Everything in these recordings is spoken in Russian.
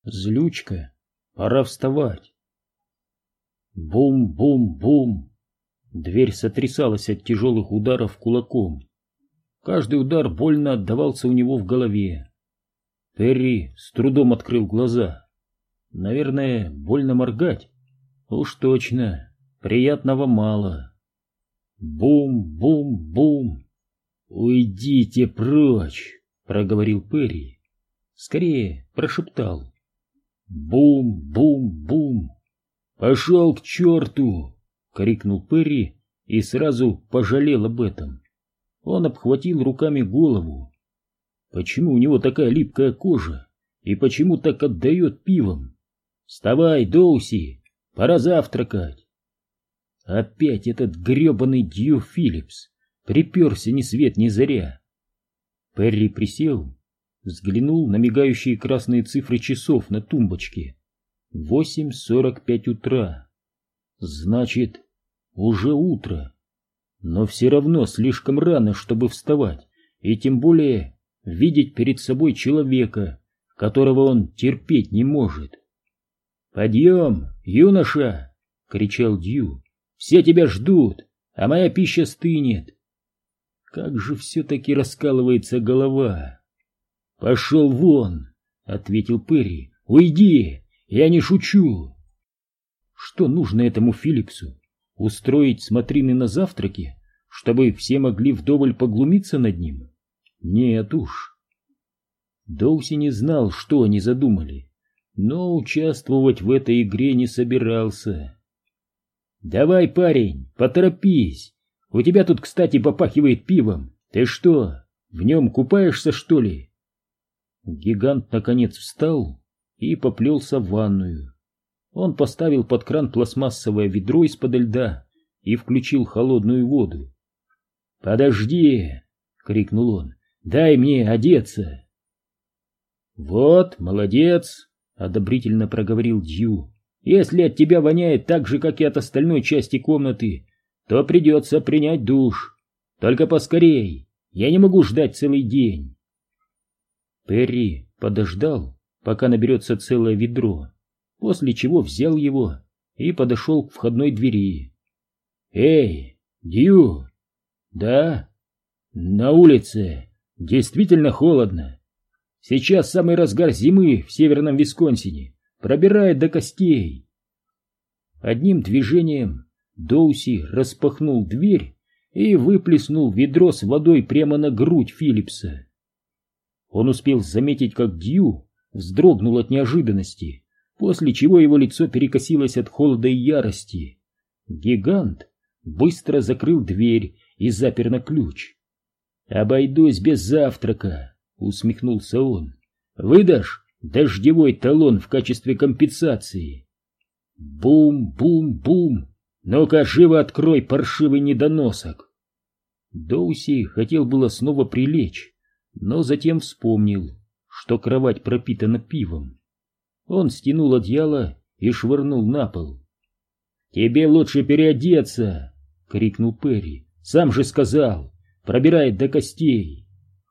Злючка, пора вставать. Бум-бум-бум. Дверь сотрясалась от тяжелых ударов кулаком. Каждый удар больно отдавался у него в голове. Перри с трудом открыл глаза. Наверное, больно моргать. Уж точно, приятного мало. Бум-бум-бум. «Уйдите прочь!» — проговорил Перри. Скорее, прошептал. Бум-бум-бум. «Пошел к черту!» — крикнул Перри и сразу пожалел об этом. Он обхватил руками голову. Почему у него такая липкая кожа? И почему так отдает пивом? «Вставай, Доуси! Пора завтракать!» Опять этот гребаный Дью Филлипс приперся ни свет ни заря. Перри присел, взглянул на мигающие красные цифры часов на тумбочке. 8:45 утра. Значит, уже утро. Но все равно слишком рано, чтобы вставать, и тем более видеть перед собой человека, которого он терпеть не может. «Подъем, юноша!» — кричал Дью. «Все тебя ждут, а моя пища стынет». Как же все-таки раскалывается голова. «Пошел вон!» — ответил Перри. «Уйди! Я не шучу!» Что нужно этому Филлипсу? Устроить смотрины на завтраке, чтобы все могли вдоволь поглумиться над ним? Нет уж. Доуси не знал, что они задумали, но участвовать в этой игре не собирался. «Давай, парень, поторопись! У тебя тут, кстати, попахивает пивом. Ты что, в нем купаешься, что ли?» Гигант наконец встал и поплелся в ванную. Он поставил под кран пластмассовое ведро из-под льда и включил холодную воду. «Подожди!» — крикнул он. «Дай мне одеться!» «Вот, молодец!» — одобрительно проговорил Дью. «Если от тебя воняет так же, как и от остальной части комнаты, то придется принять душ. Только поскорей, я не могу ждать целый день». Перри подождал, пока наберется целое ведро, после чего взял его и подошел к входной двери. «Эй, Дью!» «Да? На улице действительно холодно. Сейчас самый разгар зимы в северном Висконсине, пробирает до костей». Одним движением Доуси распахнул дверь и выплеснул ведро с водой прямо на грудь Филлипса. Он успел заметить, как Дью вздрогнул от неожиданности, после чего его лицо перекосилось от холода и ярости. Гигант быстро закрыл дверь и запер на ключ. «Обойдусь без завтрака», — усмехнулся он. «Выдашь дождевой талон в качестве компенсации?» Бум-бум-бум! «Ну-ка, живо открой, паршивый недоносок!» Доуси хотел было снова прилечь, но затем вспомнил, что кровать пропитана пивом. Он стянул одеяло и швырнул на пол. «Тебе лучше переодеться!» — крикнул Перри. «Сам же сказал, пробирает до костей!»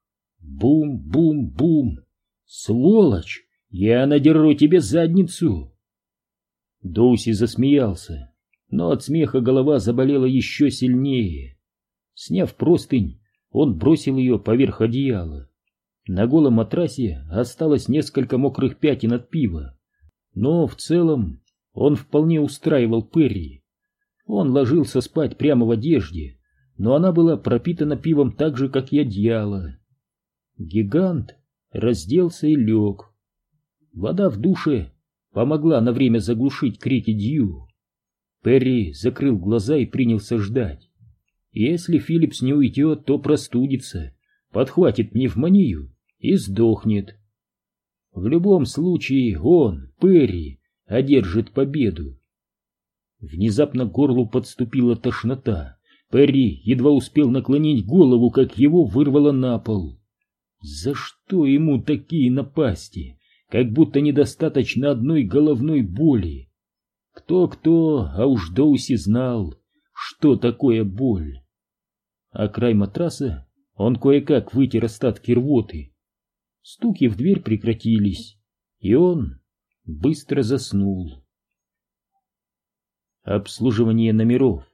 Бум-бум-бум! «Сволочь! Я надеру тебе задницу!» Доуси засмеялся, но от смеха голова заболела еще сильнее. Сняв простынь, он бросил ее поверх одеяла. На голом матрасе осталось несколько мокрых пятен от пива, но в целом он вполне устраивал Перри. Он ложился спать прямо в одежде, но она была пропитана пивом так же, как и одеяло. Гигант разделся и лег. Вода в душе помогла на время заглушить крики Дью. Перри закрыл глаза и принялся ждать. Если Филлипс не уйдет, то простудится, подхватит пневмонию и сдохнет. В любом случае он, Перри, одержит победу. Внезапно к горлу подступила тошнота. Перри едва успел наклонить голову, как его вырвало на пол. За что ему такие напасти? Как будто недостаточно одной головной боли. Кто-кто, а уж Доуси знал, что такое боль. А край матраса он кое-как вытер остатки рвоты. Стуки в дверь прекратились, и он быстро заснул. Обслуживание номеров.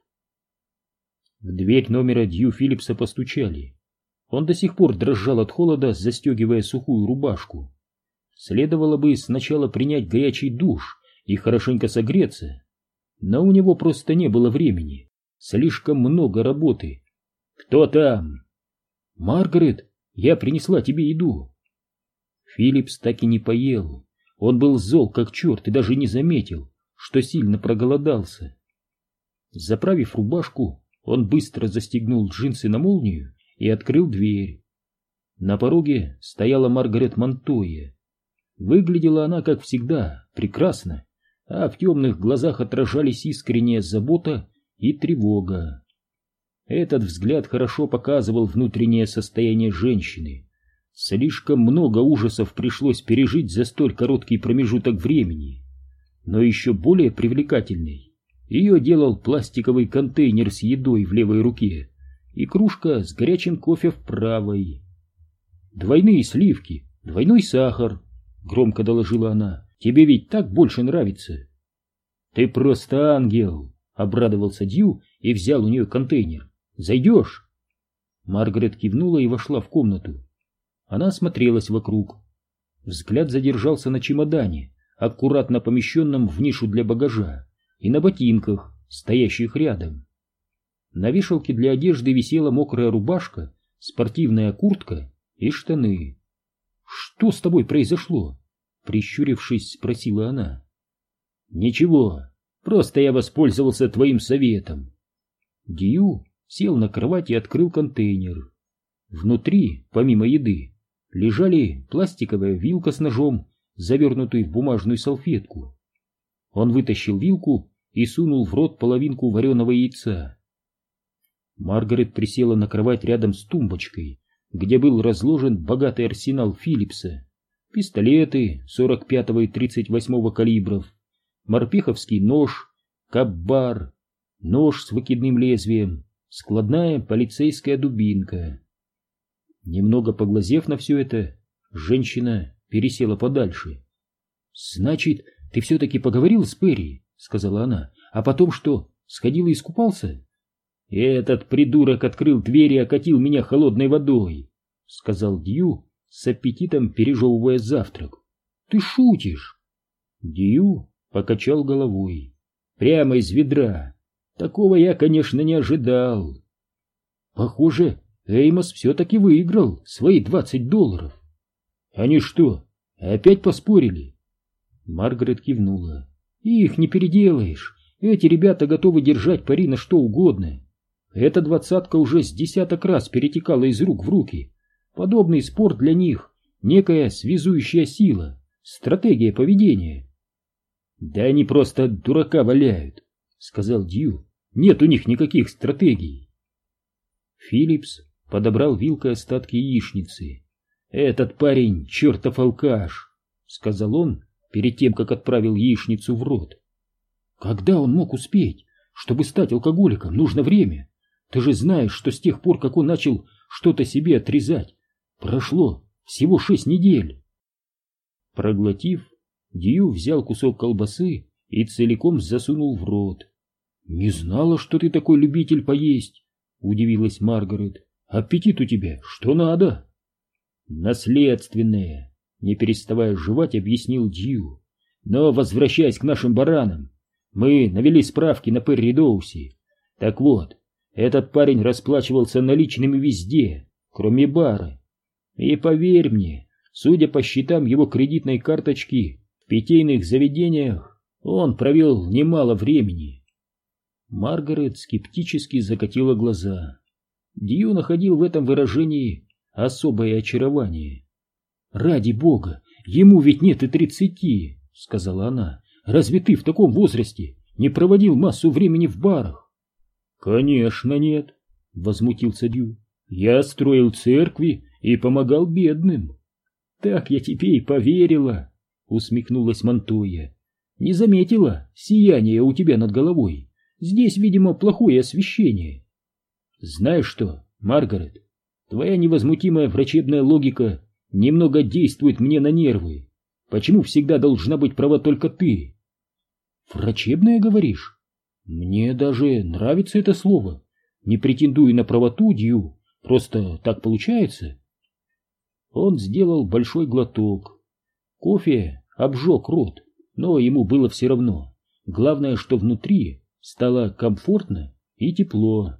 В дверь номера Дью Филлипса постучали. Он до сих пор дрожал от холода, застегивая сухую рубашку. Следовало бы сначала принять горячий душ и хорошенько согреться, но у него просто не было времени. Слишком много работы. «Кто там?» «Маргарет, я принесла тебе еду». Филлипс так и не поел. Он был зол как черт и даже не заметил, что сильно проголодался. Заправив рубашку, он быстро застегнул джинсы на молнию и открыл дверь. На пороге стояла Маргарет Монтойя. Выглядела она, как всегда, прекрасно, а в темных глазах отражались искренняя забота и тревога. Этот взгляд хорошо показывал внутреннее состояние женщины. Слишком много ужасов пришлось пережить за столь короткий промежуток времени. Но еще более привлекательной ее делал пластиковый контейнер с едой в левой руке и кружка с горячим кофе в правой. «Двойные сливки, двойной сахар», — громко доложила она. «Тебе ведь так больше нравится». «Ты просто ангел», — обрадовался Дью и взял у нее контейнер. «Зайдешь?» Маргарет кивнула и вошла в комнату. Она осмотрелась вокруг. Взгляд задержался на чемодане, аккуратно помещенном в нишу для багажа, и на ботинках, стоящих рядом. На вешалке для одежды висела мокрая рубашка, спортивная куртка и штаны. «Что с тобой произошло?» — прищурившись, спросила она. «Ничего, просто я воспользовался твоим советом». Дью сел на кровать и открыл контейнер. Внутри, помимо еды, лежали пластиковая вилка с ножом, завернутый в бумажную салфетку. Он вытащил вилку и сунул в рот половинку вареного яйца. Маргарет присела на кровать рядом с тумбочкой, где был разложен богатый арсенал Филлипса: пистолеты 45-го и 38-го калибров, морпеховский нож, каббар, нож с выкидным лезвием, складная полицейская дубинка. Немного поглазев на все это, женщина пересела подальше. «Значит, ты все-таки поговорил с Перри?» — сказала она. «А потом что, сходил и искупался?» «Этот придурок открыл дверь и окатил меня холодной водой», — сказал Дью, с аппетитом пережевывая завтрак. «Ты шутишь?» Дью покачал головой. «Прямо из ведра. Такого я, конечно, не ожидал». «Похоже, Эймос все-таки выиграл свои $20. Они что, опять поспорили?» Маргарет кивнула. «Их не переделаешь. Эти ребята готовы держать пари на что угодно. Эта двадцатка уже с десяток раз перетекала из рук в руки. Подобный спорт для них — некая связующая сила, стратегия поведения». «Да они просто дурака валяют», — сказал Дью. «Нет у них никаких стратегий». Филлипс подобрал вилкой остатки яичницы. «Этот парень чертов алкаш», — сказал он перед тем, как отправил яичницу в рот. «Когда он мог успеть? Чтобы стать алкоголиком, нужно время. Ты же знаешь, что с тех пор, как он начал что-то себе отрезать, прошло всего 6 недель». Проглотив, Дью взял кусок колбасы и целиком засунул в рот. «Не знала, что ты такой любитель поесть», — удивилась Маргарет. «Аппетит у тебя что надо?» «Наследственное», — не переставая жевать, объяснил Дью. «Но возвращаясь к нашим баранам, мы навели справки на Перри Доуси. Так вот, этот парень расплачивался наличными везде, кроме бара. И поверь мне, судя по счетам его кредитной карточки, в питейных заведениях он провел немало времени». Маргарет скептически закатила глаза. Дью находил в этом выражении особое очарование. «Ради бога, ему ведь нет и 30, — сказала она. — Разве ты в таком возрасте не проводил массу времени в барах?» «Конечно нет, — возмутился Дью. — Я строил церкви и помогал бедным». «Так я тебе и поверила, — усмехнулась Монтойя. — Не заметила сияния у тебя над головой. Здесь, видимо, плохое освещение. Знаешь что, Маргарет, твоя невозмутимая врачебная логика немного действует мне на нервы. Почему всегда должна быть права только ты? Врачебная, говоришь? Мне даже нравится это слово. Не претендую на правоту, Дью, просто так получается. Он сделал большой глоток. Кофе обжег рот, но ему было все равно. Главное, что внутри стало комфортно и тепло.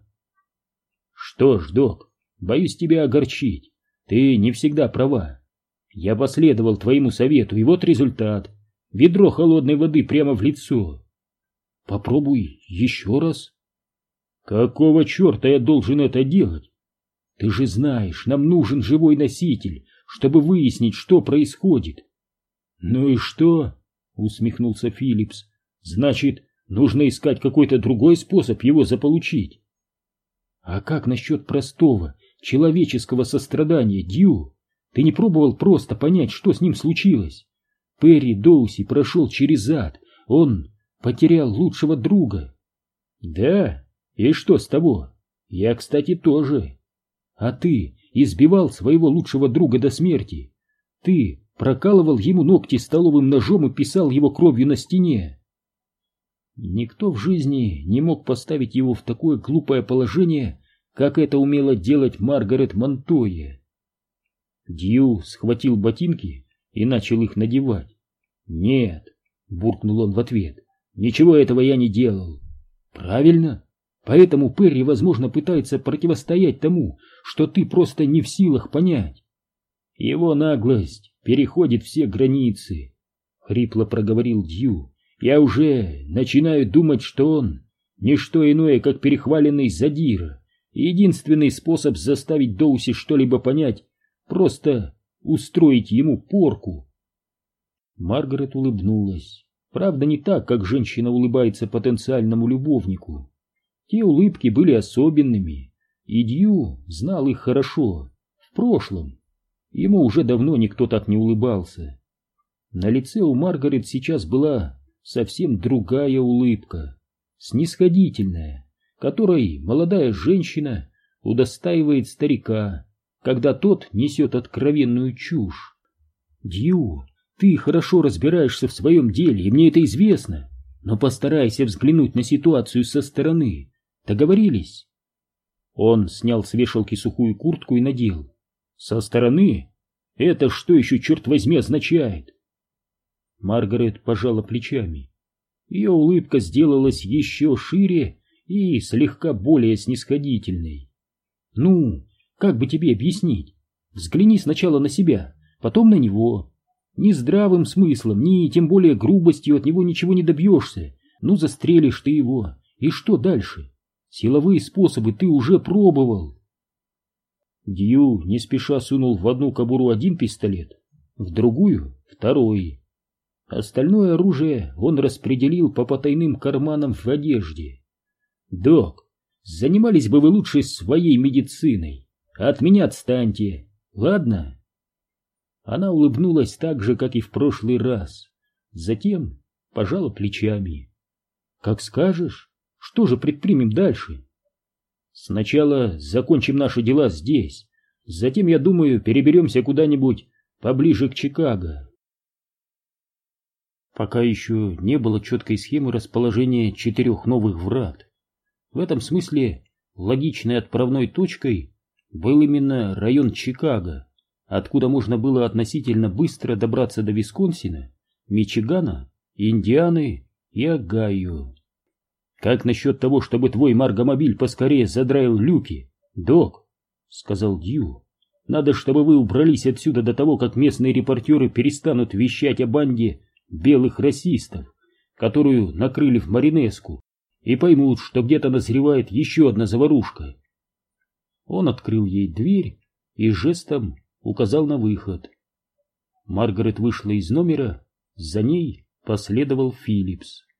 Что ж, док, боюсь тебя огорчить. Ты не всегда права. Я последовал твоему совету, и вот результат. Ведро холодной воды прямо в лицо. Попробуй еще раз. Какого черта я должен это делать? Ты же знаешь, нам нужен живой носитель, чтобы выяснить, что происходит. Ну и что? Усмехнулся Филлипс. Значит, нужно искать какой-то другой способ его заполучить. А как насчет простого, человеческого сострадания, Дью? Ты не пробовал просто понять, что с ним случилось? Перри Доуси прошел через ад, он потерял лучшего друга. Да? И что с того? Я, кстати, тоже. А ты избивал своего лучшего друга до смерти. Ты прокалывал ему ногти столовым ножом и писал его кровью на стене. Никто в жизни не мог поставить его в такое глупое положение, как это умела делать Маргарет Монтойя. Дью схватил ботинки и начал их надевать. «Нет», — буркнул он в ответ, — «ничего этого я не делал». «Правильно. Поэтому Перри, возможно, пытается противостоять тому, что ты просто не в силах понять. Его наглость переходит все границы», — хрипло проговорил Дью. «Я уже начинаю думать, что он не что иное, как перехваленный задира. Единственный способ заставить Доуси что-либо понять — просто устроить ему порку». Маргарет улыбнулась. Правда, не так, как женщина улыбается потенциальному любовнику. Те улыбки были особенными, и Дью знал их хорошо, в прошлом. Ему уже давно никто так не улыбался. На лице у Маргарет сейчас была совсем другая улыбка, снисходительная, которой молодая женщина удостаивает старика, когда тот несет откровенную чушь. «Дью, ты хорошо разбираешься в своем деле, и мне это известно, но постарайся взглянуть на ситуацию со стороны. Договорились?» Он снял с вешалки сухую куртку и надел. «Со стороны? Это что еще, черт возьми, означает?» Маргарет пожала плечами. Ее улыбка сделалась еще шире и слегка более снисходительной. «Ну, как бы тебе объяснить? Взгляни сначала на себя, потом на него. Ни здравым смыслом, ни тем более грубостью от него ничего не добьешься. Ну, застрелишь ты его. И что дальше? Силовые способы ты уже пробовал». Дью не спеша сунул в одну кобуру один пистолет, в другую — второй. Остальное оружие он распределил по потайным карманам в одежде. «Док, занимались бы вы лучше своей медициной, а от меня отстаньте, ладно?» Она улыбнулась так же, как и в прошлый раз, затем пожала плечами. «Как скажешь. Что же предпримем дальше?» «Сначала закончим наши дела здесь, затем, я думаю, переберемся куда-нибудь поближе к Чикаго». Пока еще не было четкой схемы расположения 4 новых врат. В этом смысле логичной отправной точкой был именно район Чикаго, откуда можно было относительно быстро добраться до Висконсина, Мичигана, Индианы и Огайо. «Как насчет того, чтобы твой маргомобиль поскорее задраил люки, док?» — сказал Дью. «Надо, чтобы вы убрались отсюда до того, как местные репортеры перестанут вещать о банде белых расистов, которую накрыли в Маринеску, и поймут, что где-то назревает еще одна заварушка». Он открыл ей дверь и жестом указал на выход. Маргарет вышла из номера, за ней последовал Филлипс.